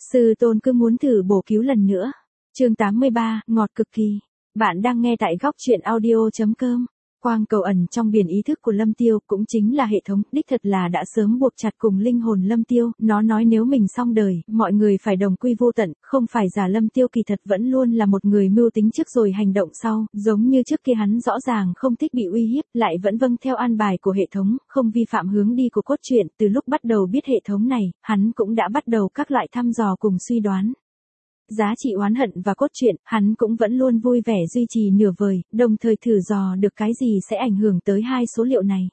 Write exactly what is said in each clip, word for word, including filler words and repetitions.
Sư tôn cứ muốn thử bổ cứu lần nữa. Chương tám mươi ba, ngọt cực kỳ. Bạn đang nghe tại góc truyện audio chấm com. Quang cầu ẩn trong biển ý thức của Lâm Tiêu cũng chính là hệ thống, đích thật là đã sớm buộc chặt cùng linh hồn Lâm Tiêu, nó nói nếu mình xong đời, mọi người phải đồng quy vô tận, không phải giả Lâm Tiêu kỳ thật vẫn luôn là một người mưu tính trước rồi hành động sau, giống như trước kia hắn rõ ràng không thích bị uy hiếp, lại vẫn vâng theo an bài của hệ thống, không vi phạm hướng đi của cốt truyện, từ lúc bắt đầu biết hệ thống này, hắn cũng đã bắt đầu các loại thăm dò cùng suy đoán. Giá trị oán hận và cốt truyện, hắn cũng vẫn luôn vui vẻ duy trì nửa vời, đồng thời thử dò được cái gì sẽ ảnh hưởng tới hai số liệu này.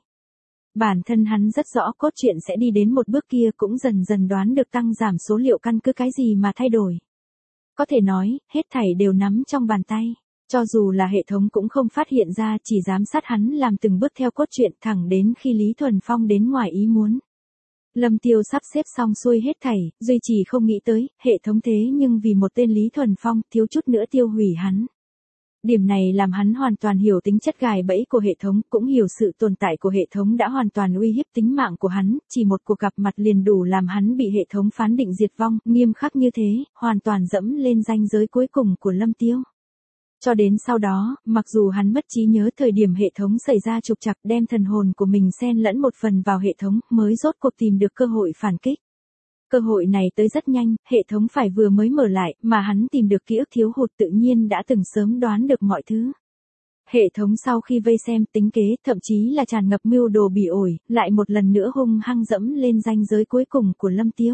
Bản thân hắn rất rõ cốt truyện sẽ đi đến một bước kia cũng dần dần đoán được tăng giảm số liệu căn cứ cái gì mà thay đổi. Có thể nói, hết thảy đều nắm trong bàn tay. Cho dù là hệ thống cũng không phát hiện ra, chỉ giám sát hắn làm từng bước theo cốt truyện thẳng đến khi Lý Thuần Phong đến ngoài ý muốn. Lâm Tiêu sắp xếp xong xuôi hết thảy, duy trì không nghĩ tới, hệ thống thế nhưng vì một tên Lý Thuần Phong, thiếu chút nữa tiêu hủy hắn. Điểm này làm hắn hoàn toàn hiểu tính chất gài bẫy của hệ thống, cũng hiểu sự tồn tại của hệ thống đã hoàn toàn uy hiếp tính mạng của hắn, chỉ một cuộc gặp mặt liền đủ làm hắn bị hệ thống phán định diệt vong, nghiêm khắc như thế, hoàn toàn dẫm lên ranh giới cuối cùng của Lâm Tiêu. Cho đến sau đó, mặc dù hắn mất trí nhớ thời điểm hệ thống xảy ra trục trặc đem thần hồn của mình xen lẫn một phần vào hệ thống, mới rốt cuộc tìm được cơ hội phản kích. Cơ hội này tới rất nhanh, hệ thống phải vừa mới mở lại, mà hắn tìm được ký ức thiếu hụt tự nhiên đã từng sớm đoán được mọi thứ. Hệ thống sau khi vây xem tính kế, thậm chí là tràn ngập mưu đồ bỉ ổi, lại một lần nữa hung hăng dẫm lên ranh giới cuối cùng của Lâm Tiêu.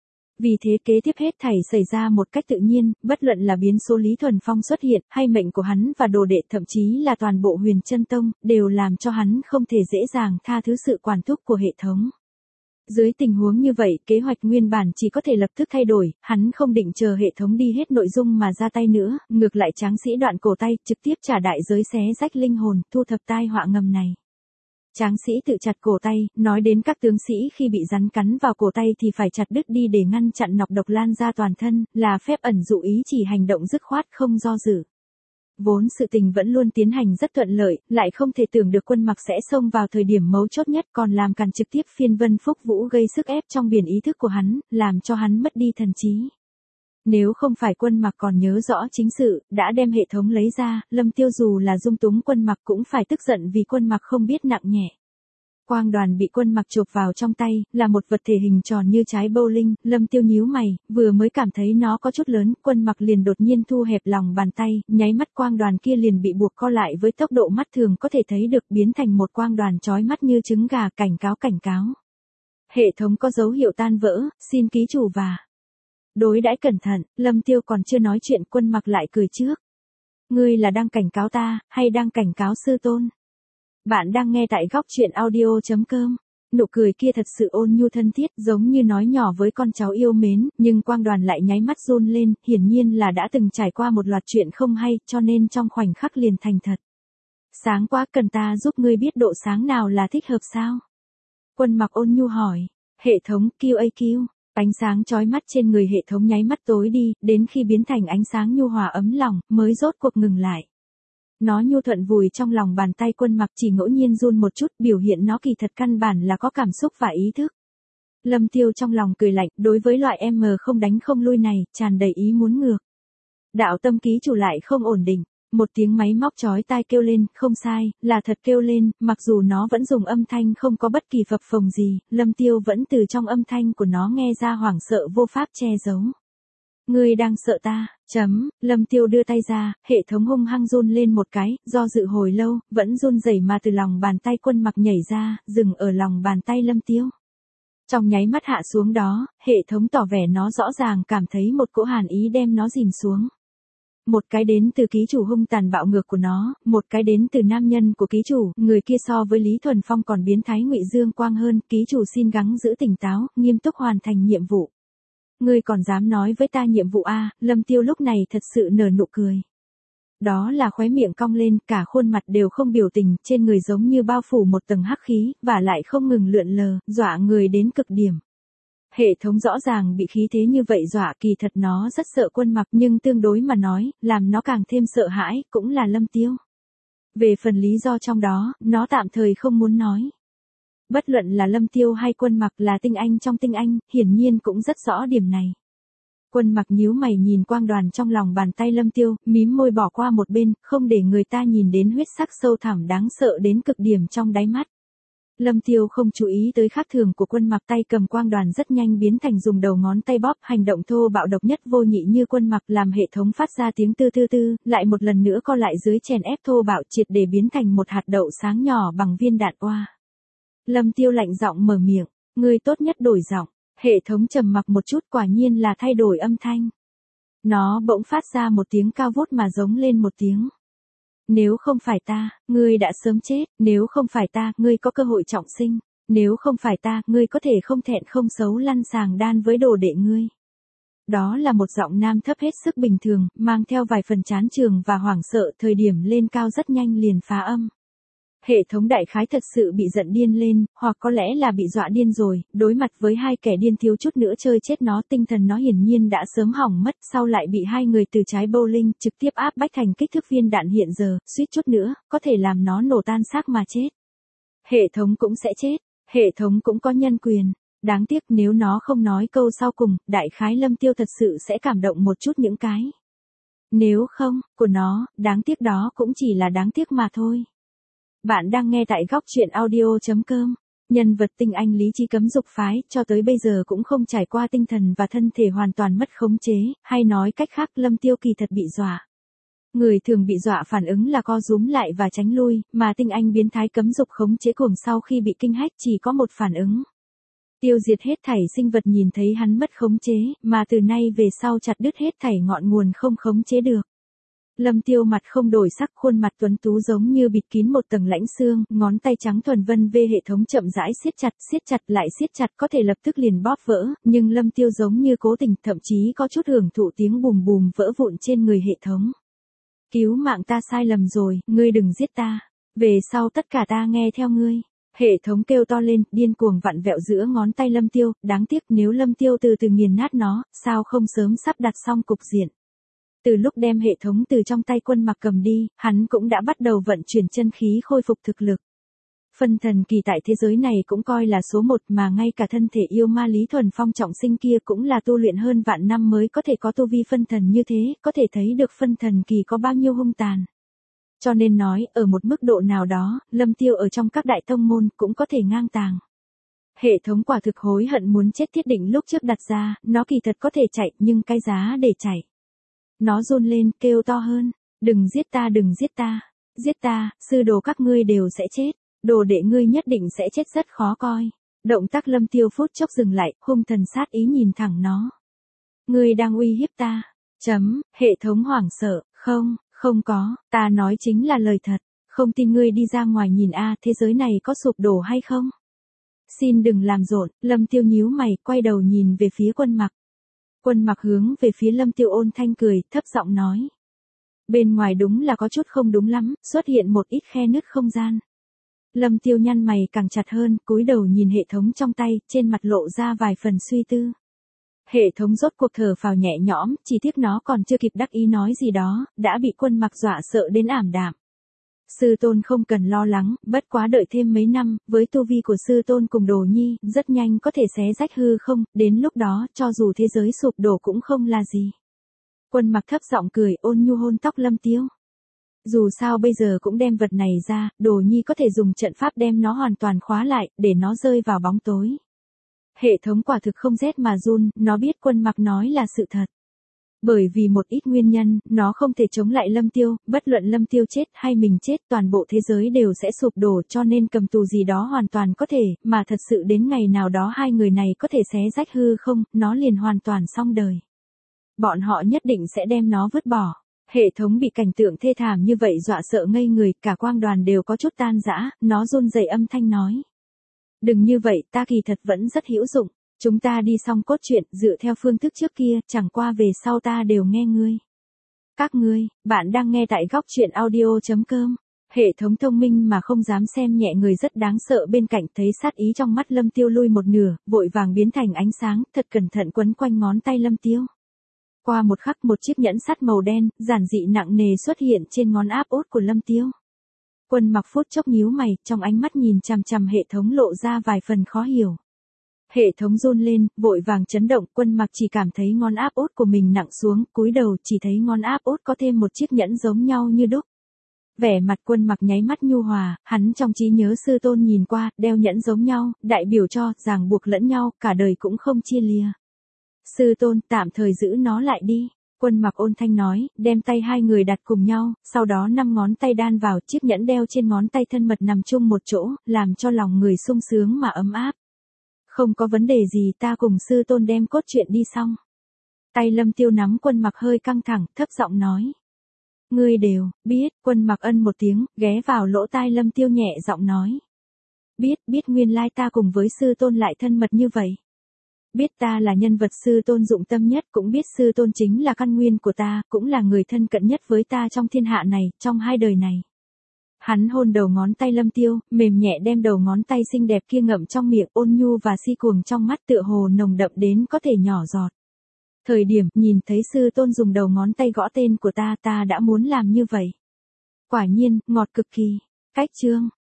Vì thế kế tiếp hết thảy xảy ra một cách tự nhiên, bất luận là biến số Lý Thuần Phong xuất hiện, hay mệnh của hắn và đồ đệ thậm chí là toàn bộ Huyền Chân Tông, đều làm cho hắn không thể dễ dàng tha thứ sự quản thúc của hệ thống. Dưới tình huống như vậy, kế hoạch nguyên bản chỉ có thể lập tức thay đổi, hắn không định chờ hệ thống đi hết nội dung mà ra tay nữa, ngược lại tráng sĩ đoạn cổ tay, trực tiếp trả đại giới xé rách linh hồn, thu thập tai họa ngầm này. Tráng sĩ tự chặt cổ tay, nói đến các tướng sĩ khi bị rắn cắn vào cổ tay thì phải chặt đứt đi để ngăn chặn nọc độc lan ra toàn thân, là phép ẩn dụ ý chỉ hành động dứt khoát không do dự. Vốn sự tình vẫn luôn tiến hành rất thuận lợi, lại không thể tưởng được Quân Mặc sẽ xông vào thời điểm mấu chốt nhất còn làm càn trực tiếp phiên Vân Phúc Vũ gây sức ép trong biển ý thức của hắn, làm cho hắn mất đi thần trí. Nếu không phải Quân Mặc còn nhớ rõ chính sự, đã đem hệ thống lấy ra, Lâm Tiêu dù là dung túng Quân Mặc cũng phải tức giận vì Quân Mặc không biết nặng nhẹ. Quang đoàn bị Quân Mặc chộp vào trong tay, là một vật thể hình tròn như trái bowling, Lâm Tiêu nhíu mày, vừa mới cảm thấy nó có chút lớn, Quân Mặc liền đột nhiên thu hẹp lòng bàn tay, nháy mắt quang đoàn kia liền bị buộc co lại với tốc độ mắt thường có thể thấy được biến thành một quang đoàn chói mắt như trứng gà, cảnh cáo cảnh cáo. Hệ thống có dấu hiệu tan vỡ, xin ký chủ và đối đãi cẩn thận. Lâm Tiêu còn chưa nói chuyện, Quân Mặc lại cười trước. Ngươi là đang cảnh cáo ta, hay đang cảnh cáo sư tôn? Bạn đang nghe tại góc truyện audio chấm com. Nụ cười kia thật sự ôn nhu thân thiết, giống như nói nhỏ với con cháu yêu mến, nhưng quang đoàn lại nháy mắt run lên, hiển nhiên là đã từng trải qua một loạt chuyện không hay, cho nên trong khoảnh khắc liền thành thật. Sáng quá, cần ta giúp ngươi biết độ sáng nào là thích hợp sao? Quân Mặc ôn nhu hỏi. Hệ thống Q A Q. Ánh sáng chói mắt trên người hệ thống nháy mắt tối đi, đến khi biến thành ánh sáng nhu hòa ấm lòng, mới rốt cuộc ngừng lại. Nó nhu thuận vùi trong lòng bàn tay Quân Mặc, chỉ ngẫu nhiên run một chút, biểu hiện nó kỳ thật căn bản là có cảm xúc và ý thức. Lâm Tiêu trong lòng cười lạnh, đối với loại em không đánh không lui này, tràn đầy ý muốn ngược. Đạo tâm ký chủ lại không ổn định. Một tiếng máy móc chói tai kêu lên, không sai, là thật kêu lên, mặc dù nó vẫn dùng âm thanh không có bất kỳ phập phồng gì, Lâm Tiêu vẫn từ trong âm thanh của nó nghe ra hoảng sợ vô pháp che giấu. Ngươi đang sợ ta, chấm, Lâm Tiêu đưa tay ra, hệ thống hung hăng run lên một cái, do dự hồi lâu, vẫn run rẩy mà từ lòng bàn tay Quân Mặc nhảy ra, dừng ở lòng bàn tay Lâm Tiêu. Trong nháy mắt hạ xuống đó, hệ thống tỏ vẻ nó rõ ràng cảm thấy một cỗ hàn ý đem nó dìm xuống. Một cái đến từ ký chủ hung tàn bạo ngược của nó, một cái đến từ nam nhân của ký chủ, người kia so với Lý Thuần Phong còn biến thái ngụy dương quang hơn, ký chủ xin gắng giữ tỉnh táo, nghiêm túc hoàn thành nhiệm vụ. Ngươi còn dám nói với ta nhiệm vụ a? Lâm Tiêu lúc này thật sự nở nụ cười. Đó là khóe miệng cong lên, cả khuôn mặt đều không biểu tình, trên người giống như bao phủ một tầng hắc khí, và lại không ngừng lượn lờ, dọa người đến cực điểm. Hệ thống rõ ràng bị khí thế như vậy dọa, kỳ thật nó rất sợ Quân Mặc, nhưng tương đối mà nói, làm nó càng thêm sợ hãi, cũng là Lâm Tiêu. Về phần lý do trong đó, nó tạm thời không muốn nói. Bất luận là Lâm Tiêu hay Quân Mặc là tinh anh trong tinh anh, hiển nhiên cũng rất rõ điểm này. Quân Mặc nhíu mày nhìn quang đoàn trong lòng bàn tay Lâm Tiêu, mím môi bỏ qua một bên, không để người ta nhìn đến huyết sắc sâu thẳm đáng sợ đến cực điểm trong đáy mắt. Lâm Tiêu không chú ý tới khác thường của Quân Mặc, tay cầm quang đoàn rất nhanh biến thành dùng đầu ngón tay bóp, hành động thô bạo độc nhất vô nhị như Quân Mặc làm hệ thống phát ra tiếng tư tư tư, lại một lần nữa co lại dưới chèn ép thô bạo triệt để biến thành một hạt đậu sáng nhỏ bằng viên đạn oa. Lâm Tiêu lạnh giọng mở miệng, ngươi tốt nhất đổi giọng. Hệ thống trầm mặc một chút, quả nhiên là thay đổi âm thanh. Nó bỗng phát ra một tiếng cao vút mà giống lên một tiếng. Nếu không phải ta, ngươi đã sớm chết, nếu không phải ta, ngươi có cơ hội trọng sinh, nếu không phải ta, ngươi có thể không thẹn không xấu lăn sàng đan với đồ đệ ngươi. Đó là một giọng nam thấp hết sức bình thường, mang theo vài phần chán chường và hoảng sợ, thời điểm lên cao rất nhanh liền phá âm. Hệ thống đại khái thật sự bị giận điên lên, hoặc có lẽ là bị dọa điên rồi, đối mặt với hai kẻ điên thiếu chút nữa chơi chết nó, tinh thần nó hiển nhiên đã sớm hỏng mất, sau lại bị hai người từ trái bowling trực tiếp áp bách thành kích thước viên đạn hiện giờ, suýt chút nữa, có thể làm nó nổ tan xác mà chết. Hệ thống cũng sẽ chết, hệ thống cũng có nhân quyền, đáng tiếc nếu nó không nói câu sau cùng, đại khái Lâm Tiêu thật sự sẽ cảm động một chút những cái. Nếu không, của nó, đáng tiếc đó cũng chỉ là đáng tiếc mà thôi. Bạn đang nghe tại góc truyện audio chấm com. Nhân vật tinh anh lý trí cấm dục phái, cho tới bây giờ cũng không trải qua tinh thần và thân thể hoàn toàn mất khống chế, hay nói cách khác Lâm Tiêu kỳ thật bị dọa. Người thường bị dọa phản ứng là co rúm lại và tránh lui, mà tinh anh biến thái cấm dục khống chế cuồng sau khi bị kinh hách chỉ có một phản ứng. Tiêu diệt hết thảy sinh vật nhìn thấy hắn mất khống chế, mà từ nay về sau chặt đứt hết thảy ngọn nguồn không khống chế được. Lâm Tiêu mặt không đổi sắc, khuôn mặt tuấn tú giống như bịt kín một tầng lãnh xương, ngón tay trắng thuần vân về hệ thống chậm rãi siết chặt, siết chặt lại siết chặt, có thể lập tức liền bóp vỡ, nhưng Lâm Tiêu giống như cố tình, thậm chí có chút hưởng thụ tiếng bùm bùm vỡ vụn trên người hệ thống. Cứu mạng ta, sai lầm rồi, ngươi đừng giết ta, về sau tất cả ta nghe theo ngươi. Hệ thống kêu to lên, điên cuồng vặn vẹo giữa ngón tay Lâm Tiêu, đáng tiếc nếu Lâm Tiêu từ từ nghiền nát nó, sao không sớm sắp đặt xong cục diện. Từ lúc đem hệ thống từ trong tay Quân Mặc cầm đi, hắn cũng đã bắt đầu vận chuyển chân khí khôi phục thực lực. Phân thần kỳ tại thế giới này cũng coi là số một, mà ngay cả thân thể yêu ma Lý Thuần Phong trọng sinh kia cũng là tu luyện hơn vạn năm mới có thể có tu vi phân thần như thế, có thể thấy được phân thần kỳ có bao nhiêu hung tàn. Cho nên nói, ở một mức độ nào đó, Lâm Tiêu ở trong các đại tông môn cũng có thể ngang tàng. Hệ thống quả thực hối hận muốn chết thiết định lúc trước đặt ra, nó kỳ thật có thể chạy, nhưng cái giá để chạy. Nó run lên, kêu to hơn, đừng giết ta, đừng giết ta, giết ta, sư đồ các ngươi đều sẽ chết, đồ đệ ngươi nhất định sẽ chết rất khó coi. Động tác Lâm Tiêu phút chốc dừng lại, hung thần sát ý nhìn thẳng nó. Ngươi đang uy hiếp ta, chấm, hệ thống hoảng sợ, không, không có, ta nói chính là lời thật, không tin ngươi đi ra ngoài nhìn a, thế giới này có sụp đổ hay không? Xin đừng làm rộn, Lâm Tiêu nhíu mày, quay đầu nhìn về phía Quân Mặc. Quân Mặc hướng về phía Lâm Tiêu ôn thanh cười, thấp giọng nói. Bên ngoài đúng là có chút không đúng lắm, xuất hiện một ít khe nứt không gian. Lâm Tiêu nhăn mày càng chặt hơn, cúi đầu nhìn hệ thống trong tay, trên mặt lộ ra vài phần suy tư. Hệ thống rốt cuộc thở phào nhẹ nhõm, chỉ tiếc nó còn chưa kịp đắc ý nói gì đó, đã bị Quân Mặc dọa sợ đến ảm đạm. Sư tôn không cần lo lắng, bất quá đợi thêm mấy năm, với tu vi của sư tôn cùng Đồ Nhi, rất nhanh có thể xé rách hư không, đến lúc đó, cho dù thế giới sụp đổ cũng không là gì. Quân Mặc thấp giọng cười, ôn nhu hôn tóc Lâm Tiêu. Dù sao bây giờ cũng đem vật này ra, Đồ Nhi có thể dùng trận pháp đem nó hoàn toàn khóa lại, để nó rơi vào bóng tối. Hệ thống quả thực không rét mà run, nó biết Quân Mặc nói là sự thật. Bởi vì một ít nguyên nhân, nó không thể chống lại Lâm Tiêu, bất luận Lâm Tiêu chết hay mình chết, toàn bộ thế giới đều sẽ sụp đổ, cho nên cầm tù gì đó hoàn toàn có thể, mà thật sự đến ngày nào đó hai người này có thể xé rách hư không, nó liền hoàn toàn xong đời. Bọn họ nhất định sẽ đem nó vứt bỏ. Hệ thống bị cảnh tượng thê thảm như vậy dọa sợ ngây người, cả quang đoàn đều có chút tan rã, nó run rẩy âm thanh nói. Đừng như vậy, ta kỳ thật vẫn rất hữu dụng. Chúng ta đi xong cốt truyện, dựa theo phương thức trước kia, chẳng qua về sau ta đều nghe ngươi. Các ngươi, bạn đang nghe tại góc truyện audio chấm com. Hệ thống thông minh mà không dám xem nhẹ người rất đáng sợ bên cạnh, thấy sát ý trong mắt Lâm Tiêu lui một nửa, vội vàng biến thành ánh sáng, thật cẩn thận quấn quanh ngón tay Lâm Tiêu. Qua một khắc một chiếc nhẫn sắt màu đen, giản dị nặng nề xuất hiện trên ngón áp út của Lâm Tiêu. Quân Mặc phút chốc nhíu mày, trong ánh mắt nhìn chằm chằm hệ thống lộ ra vài phần khó hiểu. Hệ thống run lên, vội vàng chấn động, Quân Mặc chỉ cảm thấy ngón áp út của mình nặng xuống, cúi đầu chỉ thấy ngón áp út có thêm một chiếc nhẫn giống nhau như đúc. Vẻ mặt Quân Mặc nháy mắt nhu hòa, hắn trong trí nhớ sư tôn nhìn qua, đeo nhẫn giống nhau, đại biểu cho, ràng buộc lẫn nhau, cả đời cũng không chia lìa. Sư tôn, tạm thời giữ nó lại đi. Quân Mặc ôn thanh nói, đem tay hai người đặt cùng nhau, sau đó năm ngón tay đan vào, chiếc nhẫn đeo trên ngón tay thân mật nằm chung một chỗ, làm cho lòng người sung sướng mà ấm áp. Không có vấn đề gì, ta cùng sư tôn đem cốt truyện đi xong. Tay Lâm Tiêu nắm Quân Mặc hơi căng thẳng, thấp giọng nói. Ngươi đều, biết, Quân Mặc ân một tiếng, ghé vào lỗ tai Lâm Tiêu nhẹ giọng nói. Biết, biết nguyên lai ta cùng với sư tôn lại thân mật như vậy. Biết ta là nhân vật sư tôn dụng tâm nhất, cũng biết sư tôn chính là căn nguyên của ta, cũng là người thân cận nhất với ta trong thiên hạ này, trong hai đời này. Hắn hôn đầu ngón tay Lâm Tiêu, mềm nhẹ đem đầu ngón tay xinh đẹp kia ngậm trong miệng, ôn nhu và si cuồng trong mắt tựa hồ nồng đậm đến có thể nhỏ giọt. Thời điểm nhìn thấy sư tôn dùng đầu ngón tay gõ tên của ta, ta đã muốn làm như vậy. Quả nhiên, ngọt cực kỳ. Cách chương